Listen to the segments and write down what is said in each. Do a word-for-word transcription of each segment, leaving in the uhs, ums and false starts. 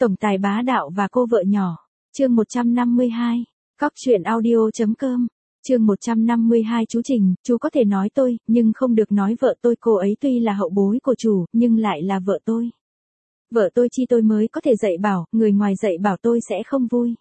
Tổng tài bá đạo và cô vợ nhỏ. Chương một trăm năm mươi hai. Cóc truyện audio.com. Chương một trăm năm mươi hai. Chú Trình, chú có thể nói tôi, nhưng không được nói vợ tôi. Cô ấy tuy là hậu bối của chủ, nhưng lại là vợ tôi. Vợ tôi chi tôi mới có thể dạy bảo, người ngoài dạy bảo tôi sẽ không vui.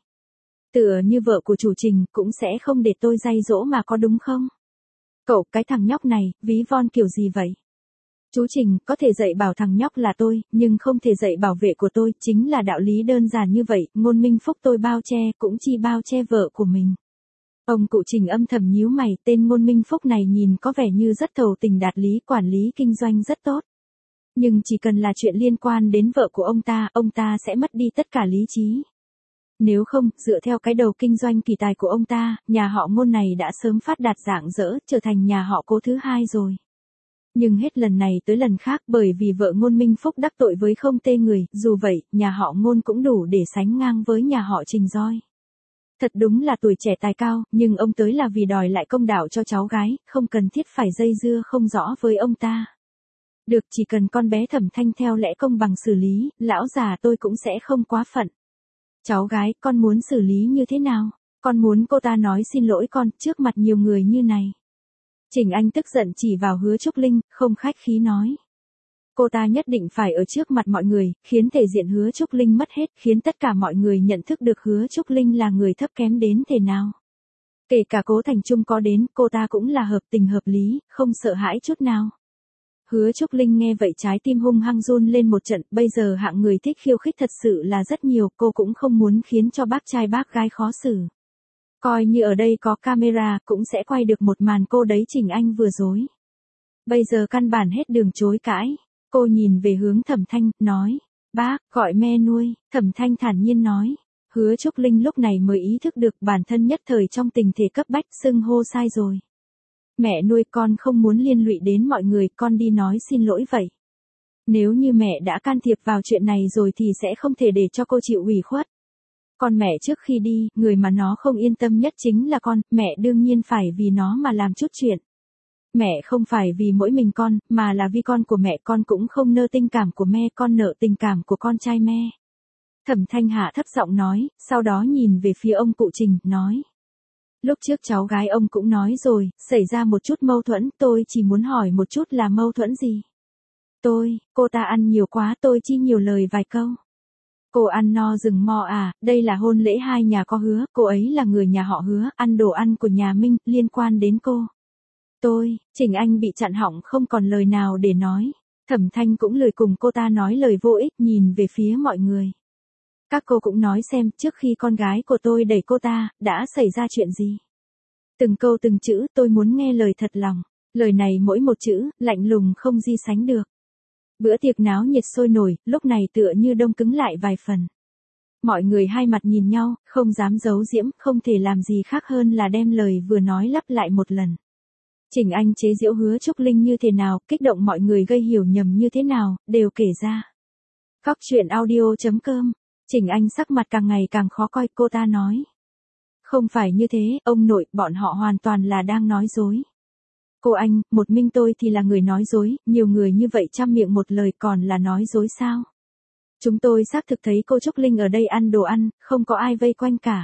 Tựa như vợ của chủ Trình, cũng sẽ không để tôi dạy dỗ mà có đúng không? Cậu, cái thằng nhóc này, ví von kiểu gì vậy? Chú Trình, có thể dạy bảo thằng nhóc là tôi, nhưng không thể dạy bảo vệ của tôi, chính là đạo lý đơn giản như vậy, ngôn minh phúc tôi bao che, cũng chi bao che vợ của mình. Ông cụ Trình âm thầm nhíu mày, tên ngôn minh phúc này nhìn có vẻ như rất thầu tình đạt lý, quản lý kinh doanh rất tốt. Nhưng chỉ cần là chuyện liên quan đến vợ của ông ta, ông ta sẽ mất đi tất cả lý trí. Nếu không, dựa theo cái đầu kinh doanh kỳ tài của ông ta, nhà họ Ngôn này đã sớm phát đạt rạng rỡ, trở thành nhà họ Cố thứ hai rồi. Nhưng hết lần này tới lần khác, bởi vì vợ Ngôn Minh Phúc đắc tội với không tê người, dù vậy, nhà họ Ngôn cũng đủ để sánh ngang với nhà họ Trình Roi. Thật đúng là tuổi trẻ tài cao, nhưng ông tới là vì đòi lại công đạo cho cháu gái, không cần thiết phải dây dưa không rõ với ông ta. Được, chỉ cần con bé Thẩm Thanh theo lẽ công bằng xử lý, lão già tôi cũng sẽ không quá phận. Cháu gái, con muốn xử lý như thế nào? Con muốn cô ta nói xin lỗi con, trước mặt nhiều người như này. Trình Anh tức giận chỉ vào Hứa Trúc Linh, không khách khí nói. Cô ta nhất định phải ở trước mặt mọi người, khiến thể diện Hứa Trúc Linh mất hết, khiến tất cả mọi người nhận thức được Hứa Trúc Linh là người thấp kém đến thế nào. Kể cả Cố Thành Trung có đến, cô ta cũng là hợp tình hợp lý, không sợ hãi chút nào. Hứa Trúc Linh nghe vậy trái tim hung hăng run lên một trận, bây giờ hạng người thích khiêu khích thật sự là rất nhiều, cô cũng không muốn khiến cho bác trai bác gái khó xử. Coi như ở đây có camera, cũng sẽ quay được một màn cô đấy Trình Anh vừa dối. Bây giờ căn bản hết đường chối cãi, cô nhìn về hướng Thẩm Thanh, nói, bác, gọi me nuôi, Thẩm Thanh thản nhiên nói. Hứa Trúc Linh lúc này mới ý thức được bản thân nhất thời trong tình thế cấp bách, xưng hô sai rồi. Mẹ nuôi, con không muốn liên lụy đến mọi người, con đi nói xin lỗi vậy. Nếu như mẹ đã can thiệp vào chuyện này rồi thì sẽ không thể để cho cô chịu ủy khuất. Con mẹ trước khi đi, người mà nó không yên tâm nhất chính là con, mẹ đương nhiên phải vì nó mà làm chút chuyện. Mẹ không phải vì mỗi mình con, mà là vì con của mẹ, con cũng không nợ tình cảm của mẹ, con nợ tình cảm của con trai mẹ. Thẩm Thanh hạ thấp giọng nói, sau đó nhìn về phía ông cụ Trình, nói. Lúc trước cháu gái ông cũng nói rồi, xảy ra một chút mâu thuẫn, tôi chỉ muốn hỏi một chút là mâu thuẫn gì. Tôi, cô ta ăn nhiều quá, tôi chỉ nhiều lời vài câu. Cô ăn no rừng mò à, đây là hôn lễ hai nhà có Hứa, cô ấy là người nhà họ Hứa, ăn đồ ăn của nhà Minh, liên quan đến cô. Tôi, Trình Anh bị chặn họng không còn lời nào để nói. Thẩm Thanh cũng lười cùng cô ta nói lời vô ích, nhìn về phía mọi người. Các cô cũng nói xem, trước khi con gái của tôi đẩy cô ta, đã xảy ra chuyện gì. Từng câu từng chữ, tôi muốn nghe lời thật lòng. Lời này mỗi một chữ, lạnh lùng không gì sánh được. Bữa tiệc náo nhiệt sôi nổi, lúc này tựa như đông cứng lại vài phần. Mọi người hai mặt nhìn nhau, không dám giấu giễm, không thể làm gì khác hơn là đem lời vừa nói lặp lại một lần. Trình Anh chế giễu Hứa Trúc Linh như thế nào, kích động mọi người gây hiểu nhầm như thế nào, đều kể ra. Cóc truyện audio.com. Trình Anh sắc mặt càng ngày càng khó coi, cô ta nói. Không phải như thế, ông nội, bọn họ hoàn toàn là đang nói dối. Cô anh, một mình tôi thì là người nói dối, nhiều người như vậy trăm miệng một lời còn là nói dối sao? Chúng tôi xác thực thấy cô Trúc Linh ở đây ăn đồ ăn, không có ai vây quanh cả.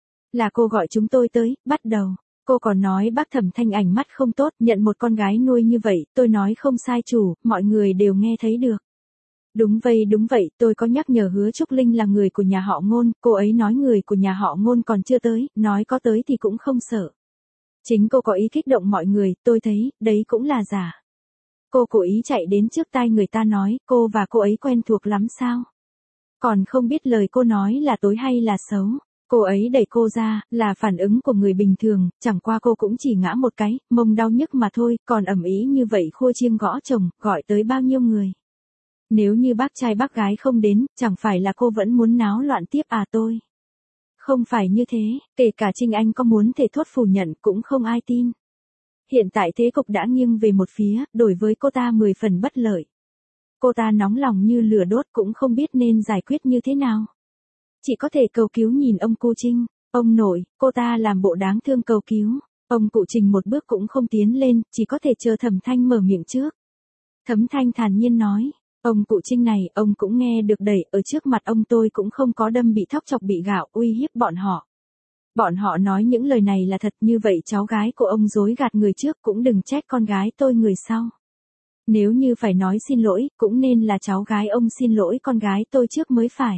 Là cô gọi chúng tôi tới, bắt đầu. Cô còn nói bác Thẩm Thanh ảnh mắt không tốt, nhận một con gái nuôi như vậy, tôi nói không sai chủ, mọi người đều nghe thấy được. Đúng vậy đúng vậy, tôi có nhắc nhở Hứa Trúc Linh là người của nhà họ Ngôn, cô ấy nói người của nhà họ Ngôn còn chưa tới, nói có tới thì cũng không sợ. Chính cô có ý kích động mọi người, tôi thấy, đấy cũng là giả. Cô cố ý chạy đến trước tai người ta nói, cô và cô ấy quen thuộc lắm sao? Còn không biết lời cô nói là tối hay là xấu. Cô ấy đẩy cô ra, là phản ứng của người bình thường, chẳng qua cô cũng chỉ ngã một cái, mông đau nhức mà thôi, còn ầm ĩ như vậy khua chiêng gõ chồng, gọi tới bao nhiêu người. Nếu như bác trai bác gái không đến, chẳng phải là cô vẫn muốn náo loạn tiếp à tôi. Không phải như thế, kể cả Trình Anh có muốn thể thốt phủ nhận cũng không ai tin. Hiện tại thế cục đã nghiêng về một phía, đổi với cô ta mười phần bất lợi. Cô ta nóng lòng như lửa đốt cũng không biết nên giải quyết như thế nào. Chỉ có thể cầu cứu nhìn ông cụ Trinh, ông nội, cô ta làm bộ đáng thương cầu cứu. Ông cụ Trình một bước cũng không tiến lên, chỉ có thể chờ Thẩm Thanh mở miệng trước. Thẩm Thanh thản nhiên nói, Ông cụ Trinh này, ông cũng nghe được đẩy, ở trước mặt ông tôi cũng không có đâm bị thóc chọc bị gạo, uy hiếp bọn họ. Bọn họ nói những lời này là thật, như vậy cháu gái của ông dối gạt người trước, cũng đừng trách con gái tôi người sau. Nếu như phải nói xin lỗi, cũng nên là cháu gái ông xin lỗi con gái tôi trước mới phải.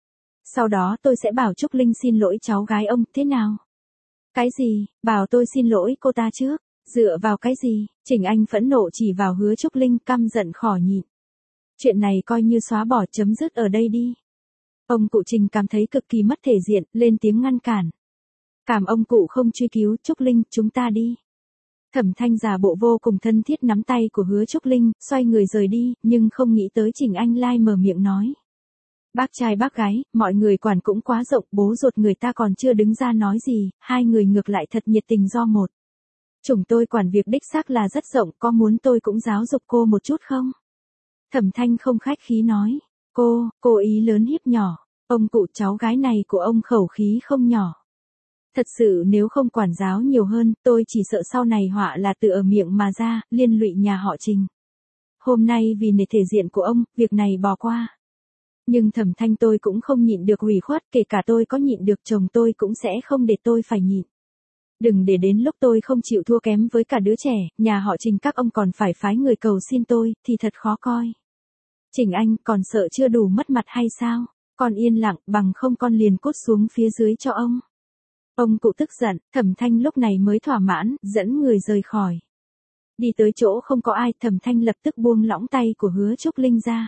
Sau đó tôi sẽ bảo Trúc Linh xin lỗi cháu gái ông, thế nào? Cái gì, bảo tôi xin lỗi cô ta trước? Dựa vào cái gì? Trình Anh phẫn nộ chỉ vào Hứa Trúc Linh, căm giận khỏi nhịn. Chuyện này coi như xóa bỏ, chấm dứt ở đây đi. Ông cụ Trình cảm thấy cực kỳ mất thể diện, lên tiếng ngăn cản. Cảm ông cụ không truy cứu, Trúc Linh, chúng ta đi. Thẩm Thanh giả bộ vô cùng thân thiết nắm tay của Hứa Trúc Linh, xoay người rời đi, nhưng không nghĩ tới Trình Anh lai mở miệng nói. Bác trai bác gái, mọi người quản cũng quá rộng, bố ruột người ta còn chưa đứng ra nói gì, hai người ngược lại thật nhiệt tình do một. Chủng tôi quản việc đích xác là rất rộng, có muốn tôi cũng giáo dục cô một chút không? Thẩm Thanh không khách khí nói. Cô, cô ý lớn hiếp nhỏ. Ông cụ cháu gái này của ông khẩu khí không nhỏ. Thật sự nếu không quản giáo nhiều hơn, tôi chỉ sợ sau này họa là tự ở miệng mà ra, liên lụy nhà họ Trình. Hôm nay vì nể thể diện của ông, việc này bỏ qua. Nhưng Thẩm Thanh tôi cũng không nhịn được ủy khuất, kể cả tôi có nhịn được chồng tôi cũng sẽ không để tôi phải nhịn. Đừng để đến lúc tôi không chịu thua kém với cả đứa trẻ, nhà họ Trình các ông còn phải phái người cầu xin tôi, thì thật khó coi. Trình Anh còn sợ chưa đủ mất mặt hay sao? Con yên lặng, bằng không con liền cút xuống phía dưới cho ông. Ông cụ tức giận, Thẩm Thanh lúc này mới thỏa mãn, dẫn người rời khỏi. Đi tới chỗ không có ai, Thẩm Thanh lập tức buông lỏng tay của Hứa Trúc Linh ra.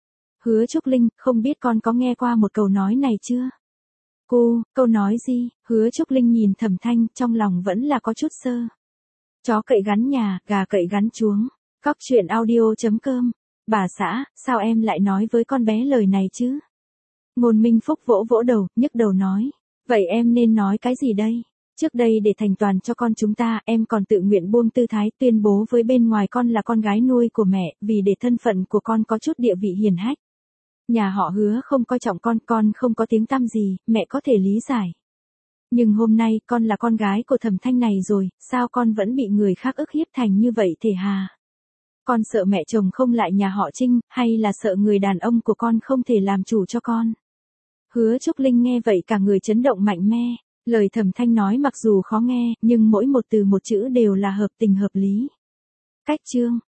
Hứa Trúc Linh, không biết con có nghe qua một câu nói này chưa? Cô, câu nói gì? Hứa Trúc Linh nhìn Thẩm Thanh, trong lòng vẫn là có chút sơ. Chó cậy gắn nhà, gà cậy gắn chuống. Cóc truyện audio chấm com. Bà xã, sao em lại nói với con bé lời này chứ? Ngôn Minh Phúc vỗ vỗ đầu, nhức đầu nói. Vậy em nên nói cái gì đây? Trước đây để thành toàn cho con chúng ta, em còn tự nguyện buông tư thái tuyên bố với bên ngoài con là con gái nuôi của mẹ, vì để thân phận của con có chút địa vị hiển hách. Nhà họ Hứa không coi trọng con, con không có tiếng tăm gì, mẹ có thể lý giải. Nhưng hôm nay con là con gái của Thẩm Thanh này rồi, sao con vẫn bị người khác ức hiếp thành như vậy thể hà? Con sợ mẹ chồng không lại nhà họ Trinh, hay là sợ người đàn ông của con không thể làm chủ cho con? Hứa Trúc Linh nghe vậy cả người chấn động mạnh mẽ. Lời Thẩm Thanh nói mặc dù khó nghe, nhưng mỗi một từ một chữ đều là hợp tình hợp lý. Cách chương